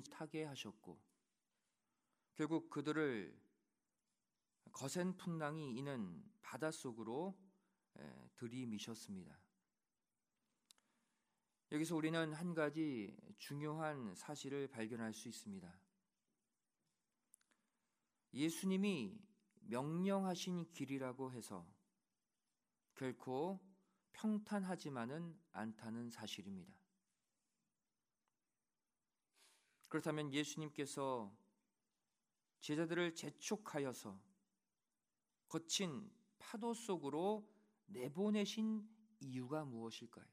타게 하셨고 결국 그들을 거센 풍랑이 이는 바닷속으로 들이미셨습니다. 여기서 우리는 한 가지 중요한 사실을 발견할 수 있습니다. 예수님이 명령하신 길이라고 해서 결코 평탄하지만은 않다는 사실입니다. 그렇다면 예수님께서 제자들을 재촉하여서 거친 파도 속으로 내보내신 이유가 무엇일까요?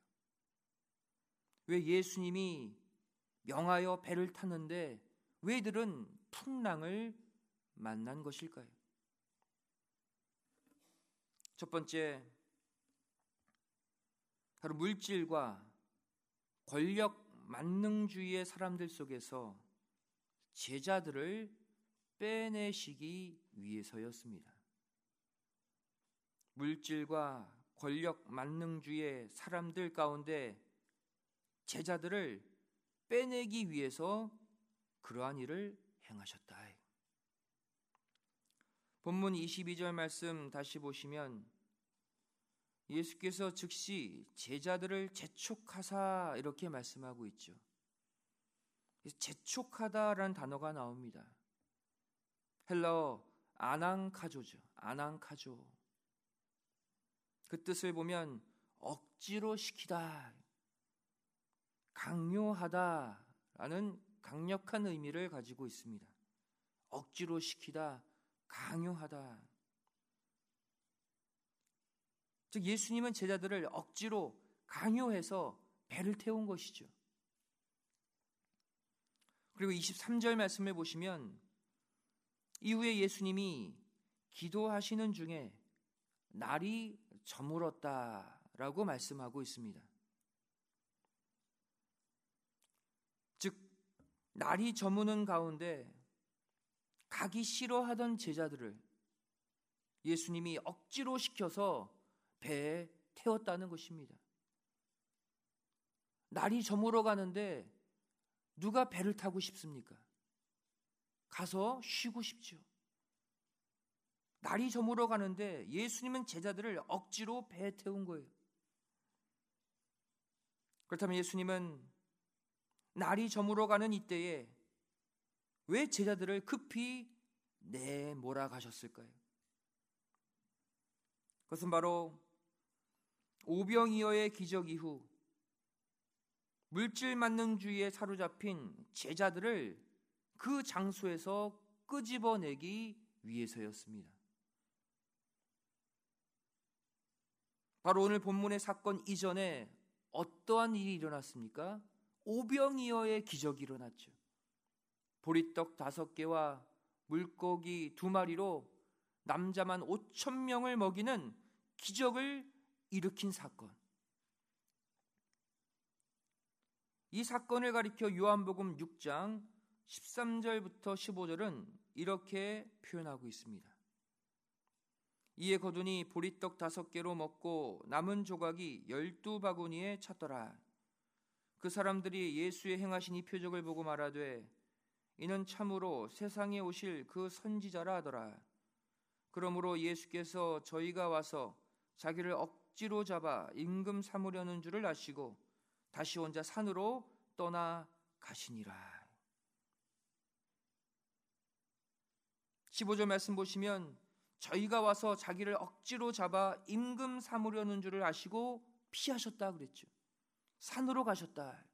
왜 예수님이 명하여 배를 탔는데 왜 이들은 풍랑을 만난 것일까요? 첫 번째, 바로 물질과 권력 만능주의의 사람들 속에서 제자들을 빼내시기 위해서였습니다. 물질과 권력 만능주의의 사람들 가운데 제자들을 빼내기 위해서 그러한 일을 행하셨다. 본문 22절 말씀 다시 보시면 예수께서 즉시 제자들을 재촉하사 이렇게 말씀하고 있죠. 재촉하다라는 단어가 나옵니다. 헬라어 아낭카조죠. 아낭카조. 그 뜻을 보면 억지로 시키다, 강요하다라는 강력한 의미를 가지고 있습니다. 억지로 시키다, 강요하다. 즉 예수님은 제자들을 억지로 강요해서 배를 태운 것이죠. 그리고 23절 말씀을 보시면 이후에 예수님이 기도하시는 중에 날이 저물었다라고 말씀하고 있습니다. 즉 날이 저무는 가운데 가기 싫어하던 제자들을 예수님이 억지로 시켜서 배에 태웠다는 것입니다. 날이 저물어 가는데 누가 배를 타고 싶습니까? 가서 쉬고 싶죠. 날이 저물어 가는데 예수님은 제자들을 억지로 배에 태운 거예요. 그렇다면 예수님은 날이 저물어 가는 이때에 왜 제자들을 급히 내몰아가셨을까요? 그것은 바로 오병이어의 기적 이후 물질 만능주의에 사로잡힌 제자들을 그 장소에서 끄집어내기 위해서였습니다. 바로 오늘 본문의 사건 이전에 어떠한 일이 일어났습니까? 오병이어의 기적이 일어났죠. 보리떡 5개와 물고기 2마리로 남자만 5,000명을 먹이는 기적을 일으킨 사건. 이 사건을 가리켜 요한복음 6장 13절부터 15절은 이렇게 표현하고 있습니다. 이에 거두니 보리떡 5개로 먹고 남은 조각이 12바구니에 찼더라. 그 사람들이 예수의 행하신 이 표적을 보고 말하되 이는 참으로 세상에 오실 그 선지자라 하더라. 그러므로 예수께서 저희가 와서 자기를 억지로 잡아 임금 삼으려는 줄을 아시고 다시 혼자 산으로 떠나 가시니라. 15절 말씀 보시면 저희가 와서 자기를 억지로 잡아 임금 삼으려는 줄을 아시고 피하셨다 그랬죠. 산으로 가셨다.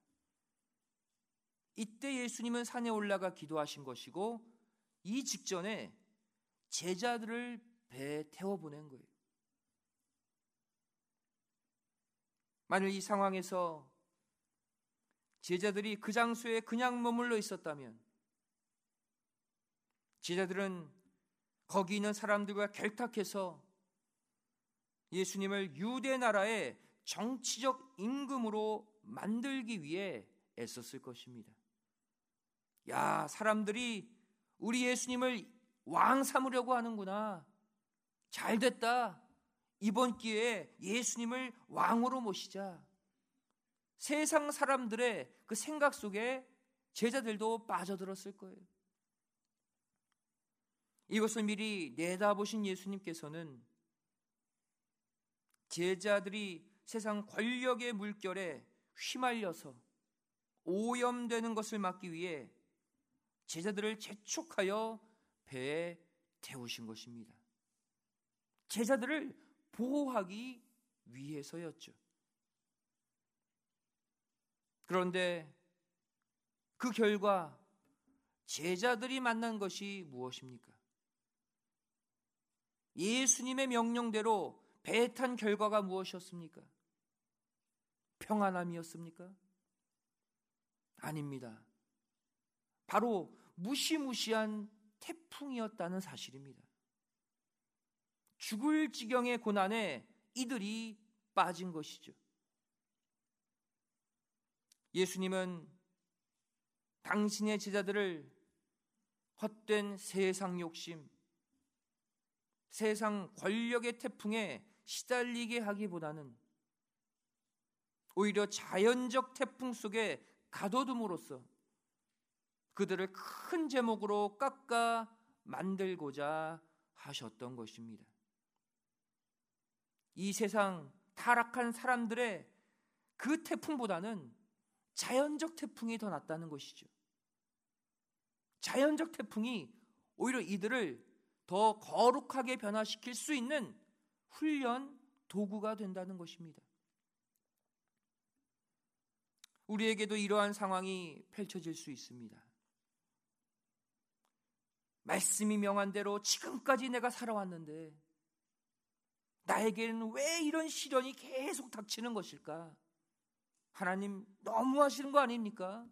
이때 예수님은 산에 올라가 기도하신 것이고 이 직전에 제자들을 배에 태워보낸 거예요. 만일 이 상황에서 제자들이 그 장소에 그냥 머물러 있었다면 제자들은 거기 있는 사람들과 결탁해서 예수님을 유대 나라의 정치적 임금으로 만들기 위해 애썼을 것입니다. 야, 사람들이 우리 예수님을 왕 삼으려고 하는구나. 잘 됐다. 이번 기회에 예수님을 왕으로 모시자. 세상 사람들의 그 생각 속에 제자들도 빠져들었을 거예요. 이것을 미리 내다보신 예수님께서는 제자들이 세상 권력의 물결에 휘말려서 오염되는 것을 막기 위해 제자들을 재촉하여 배에 태우신 것입니다. 제자들을 보호하기 위해서였죠. 그런데 그 결과 제자들이 만난 것이 무엇입니까? 예수님의 명령대로 배에 탄 결과가 무엇이었습니까? 평안함이었습니까? 아닙니다. 바로 무시무시한 태풍이었다는 사실입니다. 죽을 지경의 고난에 이들이 빠진 것이죠. 예수님은 당신의 제자들을 헛된 세상 욕심, 세상 권력의 태풍에 시달리게 하기보다는 오히려 자연적 태풍 속에 가둬둠으로써 그들을 큰 제목으로 깎아 만들고자 하셨던 것입니다. 이 세상 타락한 사람들의 그 태풍보다는 자연적 태풍이 더 낫다는 것이죠. 자연적 태풍이 오히려 이들을 더 거룩하게 변화시킬 수 있는 훈련 도구가 된다는 것입니다. 우리에게도 이러한 상황이 펼쳐질 수 있습니다. 말씀이 명한 대로 지금까지 내가 살아왔는데 나에게는 왜 이런 시련이 계속 닥치는 것일까? 하나님 너무하시는 거 아닙니까?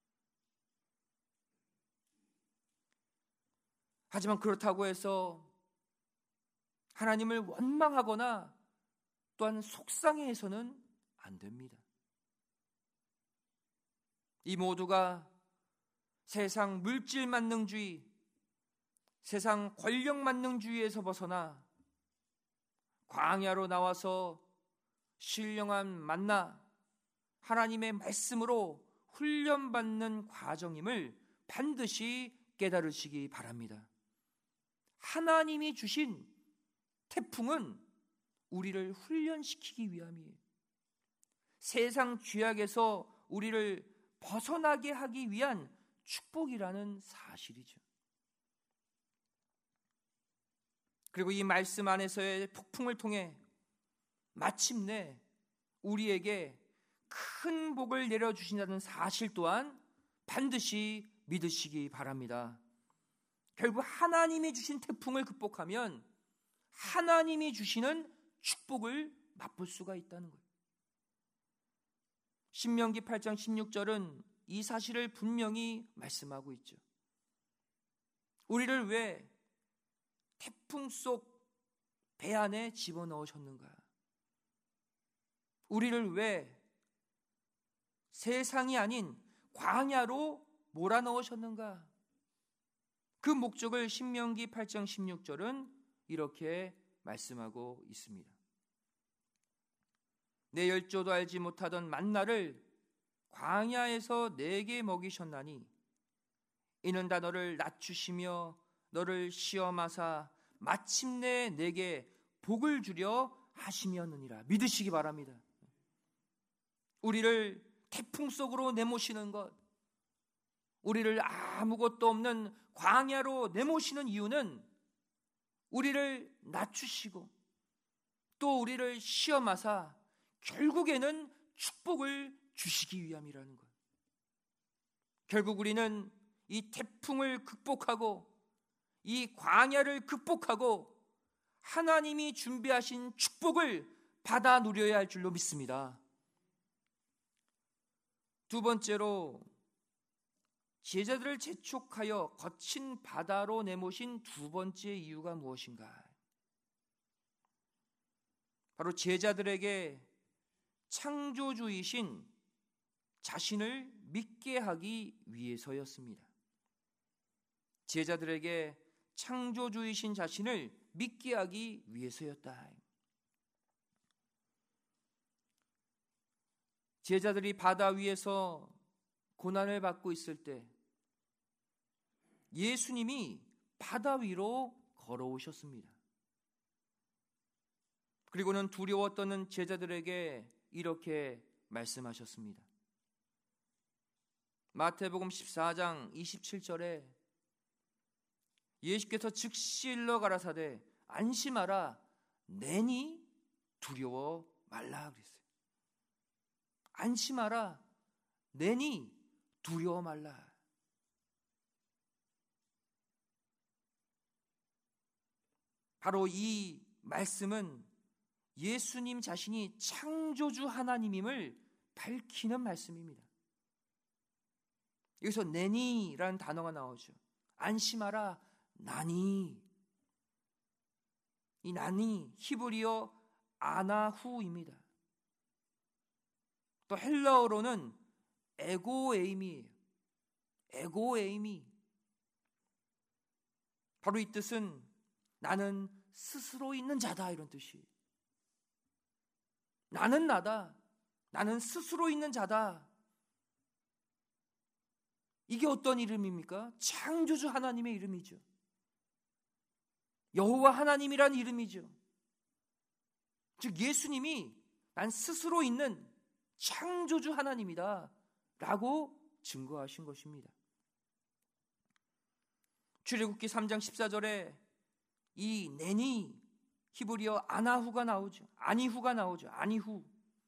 하지만 그렇다고 해서 하나님을 원망하거나 또한 속상해해서는 안 됩니다. 이 모두가 세상 물질 만능주의, 세상 권력 만능주의에서 벗어나 광야로 나와서 신령한 만나 하나님의 말씀으로 훈련받는 과정임을 반드시 깨달으시기 바랍니다. 하나님이 주신 태풍은 우리를 훈련시키기 위함이에요. 세상 죄악에서 우리를 벗어나게 하기 위한 축복이라는 사실이죠. 그리고 이 말씀 안에서의 폭풍을 통해 마침내 우리에게 큰 복을 내려주신다는 사실 또한 반드시 믿으시기 바랍니다. 결국 하나님이 주신 태풍을 극복하면 하나님이 주시는 축복을 맛볼 수가 있다는 거예요. 신명기 8장 16절은 이 사실을 분명히 말씀하고 있죠. 우리를 왜 태풍 속 배 안에 집어넣으셨는가? 우리를 왜 세상이 아닌 광야로 몰아넣으셨는가? 그 목적을 신명기 8장 16절은 이렇게 말씀하고 있습니다. 내 열조도 알지 못하던 만나를 광야에서 내게 먹이셨나니 이는 다 너를 낮추시며 너를 시험하사 마침내 내게 복을 주려 하심이었느니라. 믿으시기 바랍니다. 우리를 태풍 속으로 내모시는 것, 우리를 아무것도 없는 광야로 내모시는 이유는 우리를 낮추시고 또 우리를 시험하사 결국에는 축복을 주시기 위함이라는 것. 결국 우리는 이 태풍을 극복하고 이 광야를 극복하고 하나님이 준비하신 축복을 받아 누려야 할 줄로 믿습니다. 두 번째로 제자들을 재촉하여 거친 바다로 내모신 두 번째 이유가 무엇인가? 바로 제자들에게 창조주이신 자신을 믿게 하기 위해서였습니다. 제자들에게 창조주이신 자신을 믿게 하기 위해서였다. 제자들이 바다 위에서 고난을 받고 있을 때 예수님이 바다 위로 걸어오셨습니다. 그리고는 두려워 떠는 제자들에게 이렇게 말씀하셨습니다. 마태복음 14장 27절에 예수께서 즉시 일러 가라사대 안심하라 내니 두려워 말라 그랬어요. 안심하라 내니 두려워 말라. 바로 이 말씀은 예수님 자신이 창조주 하나님임을 밝히는 말씀입니다. 여기서 내니라는 단어가 나오죠. 안심하라 나니. 이 나니 히브리어 아나후입니다. 또 헬라어로는 에고에임이에요. 에고에임이. 바로 이 뜻은 나는 스스로 있는 자다 이런 뜻이에요. 나는 나다. 나는 스스로 있는 자다. 이게 어떤 이름입니까? 창조주 하나님의 이름이죠. 여호와 하나님이란 이름이죠. 즉 예수님이 난 스스로 있는 창조주 하나님이다 라고 증거하신 것입니다. 출애굽기 3장 14절에 이 내니 히브리어 아나후가 나오죠. 아니후가 나오죠. 아니후.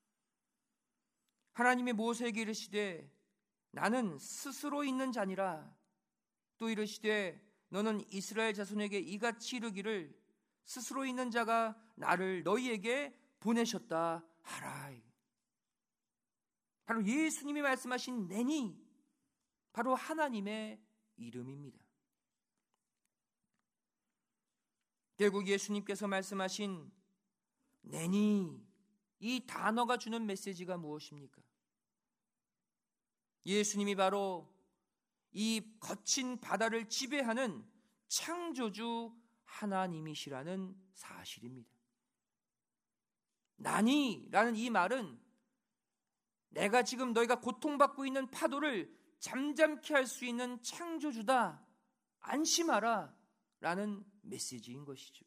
하나님이 모세에게 이르시되 나는 스스로 있는 자니라. 또 이르시되 너는 이스라엘 자손에게 이같이 이르기를 스스로 있는 자가 나를 너희에게 보내셨다 하라. 바로 예수님이 말씀하신 내니 바로 하나님의 이름입니다. 결국 예수님께서 말씀하신 내니 이 단어가 주는 메시지가 무엇입니까? 예수님이 바로 이 거친 바다를 지배하는 창조주 하나님이시라는 사실입니다. 나니라는 이 말은 내가 지금 너희가 고통받고 있는 파도를 잠잠케 할 수 있는 창조주다. 안심하라 라는 메시지인 것이죠.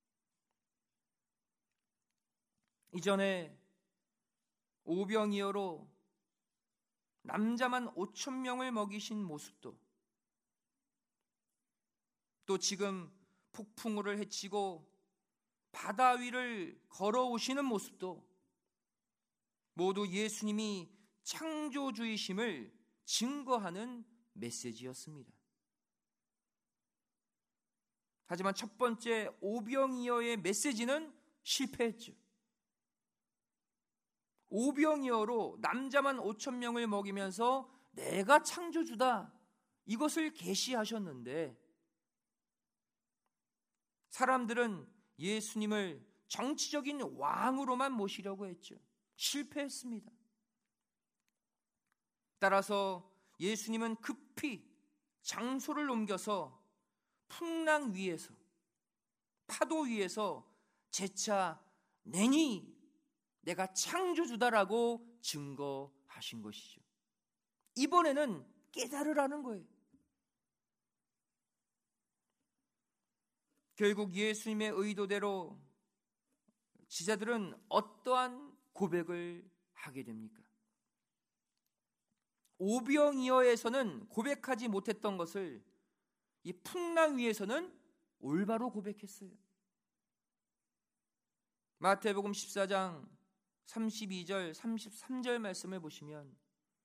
이전에 오병이어로 남자만 5,000명을 먹이신 모습도, 또 지금 폭풍우를 헤치고 바다 위를 걸어오시는 모습도 모두 예수님이 창조주이심을 증거하는 메시지였습니다. 하지만 첫 번째 오병이어의 메시지는 실패했죠. 오병이어로 남자만 5,000명을 먹이면서 내가 창조주다 이것을 계시하셨는데 사람들은 예수님을 정치적인 왕으로만 모시려고 했죠. 실패했습니다. 따라서 예수님은 급히 장소를 옮겨서 풍랑 위에서 파도 위에서 재차 내니 내가 창조주다라고 증거하신 것이죠. 이번에는 깨달으라는 거예요. 결국 예수님의 의도대로 지자들은 어떠한 고백을 하게 됩니까? 오병이어에서는 고백하지 못했던 것을 이 풍랑 위에서는 올바로 고백했어요. 마태복음 14장 32절 33절 말씀을 보시면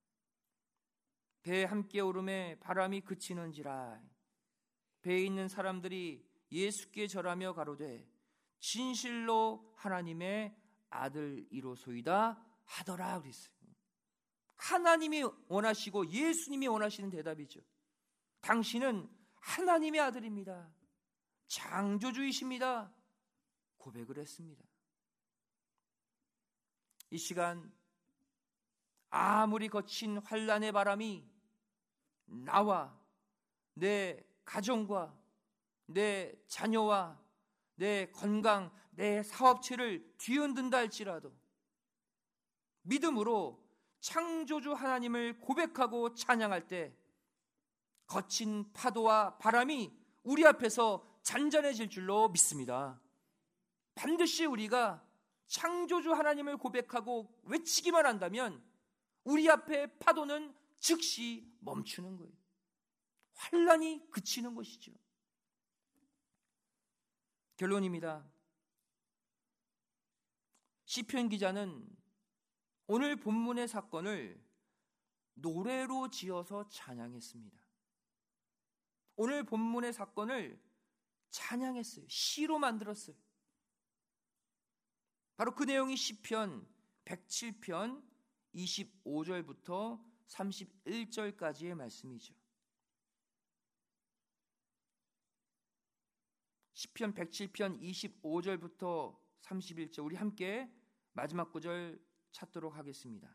배에 함께 오름에 바람이 그치는지라 배에 있는 사람들이 예수께 절하며 가로되 진실로 하나님의 아들이로소이다 하더라 그랬어요. 하나님이 원하시고 예수님이 원하시는 대답이죠. 당신은 하나님의 아들입니다. 창조주이십니다. 고백을 했습니다. 이 시간 아무리 거친 환난의 바람이 나와 내 가정과 내 자녀와 내 건강, 내 사업체를 뒤흔든다 할지라도 믿음으로 창조주 하나님을 고백하고 찬양할 때 거친 파도와 바람이 우리 앞에서 잔잔해질 줄로 믿습니다. 반드시 우리가 창조주 하나님을 고백하고 외치기만 한다면 우리 앞에 파도는 즉시 멈추는 거예요. 환란이 그치는 것이죠. 결론입니다. 시편 기자는 오늘 본문의 사건을 노래로 지어서 찬양했습니다. 오늘 본문의 사건을 찬양했어요. 시로 만들었어요. 바로 그 내용이 시편 107편 25절부터 31절까지의 말씀이죠. 시편 107편 25절부터 31절, 우리 함께 마지막 구절 찾도록 하겠습니다.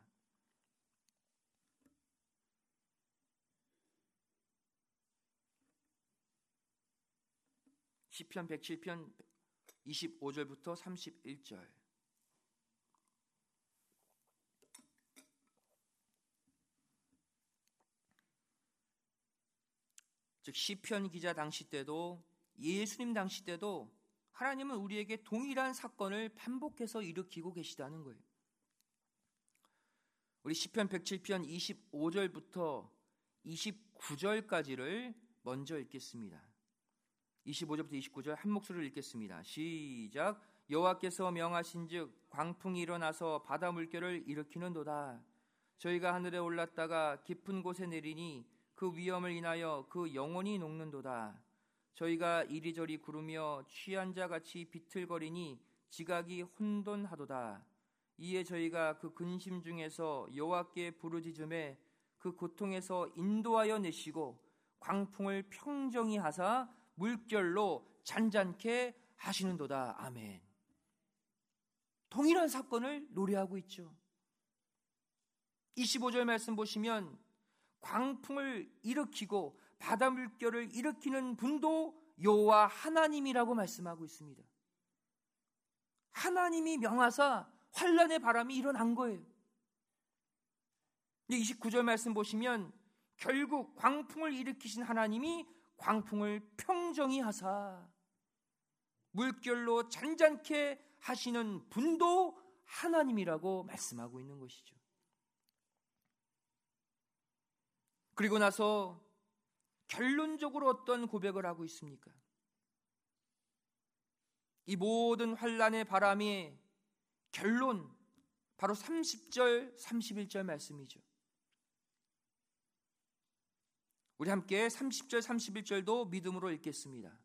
시편 107편 25절부터 31절. 즉 시편 기자 당시 때도 예수님 당시 때도 하나님은 우리에게 동일한 사건을 반복해서 일으키고 계시다는 거예요. 우리 시편 107편 25절부터 29절까지를 먼저 읽겠습니다. 25절부터 29절 한 목소리로 읽겠습니다. 시작. 여호와께서 명하신즉 광풍이 일어나서 바다 물결을 일으키는도다. 저희가 하늘에 올랐다가 깊은 곳에 내리니 그 위엄을 인하여 그 영혼이 녹는도다. 저희가 이리저리 구르며 취한 자같이 비틀거리니 지각이 혼돈하도다. 이에 저희가 그 근심 중에서 여호와께 부르짖음에 그 고통에서 인도하여 내시고 광풍을 평정히 하사 물결로 잔잔케 하시는도다. 아멘. 동일한 사건을 노래하고 있죠. 25절 말씀 보시면 광풍을 일으키고 바다 물결을 일으키는 분도 여호와 하나님이라고 말씀하고 있습니다. 하나님이 명하사 환란의 바람이 일어난 거예요. 29절 말씀 보시면 결국 광풍을 일으키신 하나님이 광풍을 평정히 하사 물결로 잔잔케 하시는 분도 하나님이라고 말씀하고 있는 것이죠. 그리고 나서 결론적으로 어떤 고백을 하고 있습니까? 이 모든 환란의 바람의 결론, 바로 30절, 31절 말씀이죠. 우리 함께 30절, 31절도 믿음으로 읽겠습니다.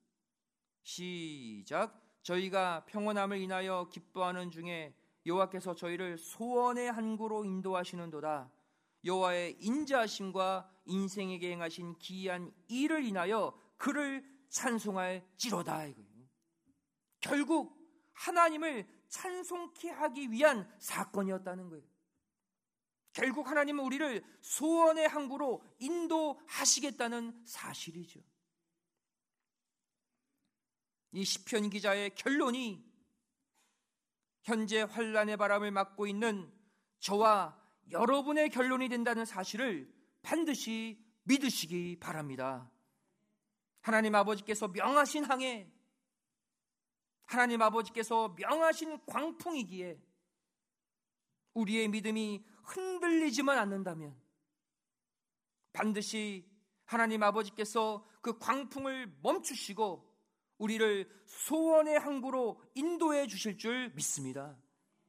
시작. 저희가 평온함을 인하여 기뻐하는 중에 여호와께서 저희를 소원의 항구로 인도하시는도다. 여호와의 인자하심과 인생에게 행하신 기이한 일을 인하여 그를 찬송할지로다. 결국 하나님을 찬송케 하기 위한 사건이었다는 거예요. 결국 하나님은 우리를 소원의 항구로 인도하시겠다는 사실이죠. 이 시편 기자의 결론이 현재 환란의 바람을 맞고 있는 저와 여러분의 결론이 된다는 사실을 반드시 믿으시기 바랍니다. 하나님 아버지께서 명하신 항해, 하나님 아버지께서 명하신 광풍이기에 우리의 믿음이 흔들리지만 않는다면 반드시 하나님 아버지께서 그 광풍을 멈추시고 우리를 소원의 항구로 인도해 주실 줄 믿습니다.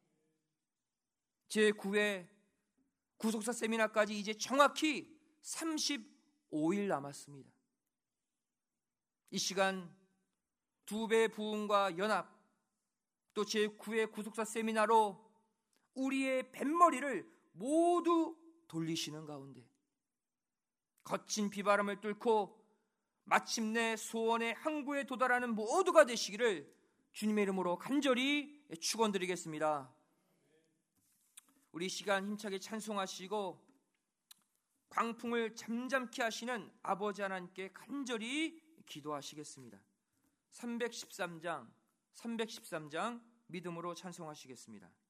제9회 구속사 세미나까지 이제 정확히 35일 남았습니다. 이 시간 2배 부흥과 연합, 또 제9회 구속사 세미나로 우리의 뱃머리를 모두 돌리시는 가운데 거친 비바람을 뚫고 마침내 소원의 항구에 도달하는 모두가 되시기를 주님의 이름으로 간절히 축원드리겠습니다. 우리 시간 힘차게 찬송하시고 광풍을 잠잠케 하시는 아버지 하나님께 간절히 기도하시겠습니다. 313장 믿음으로 찬송하시겠습니다.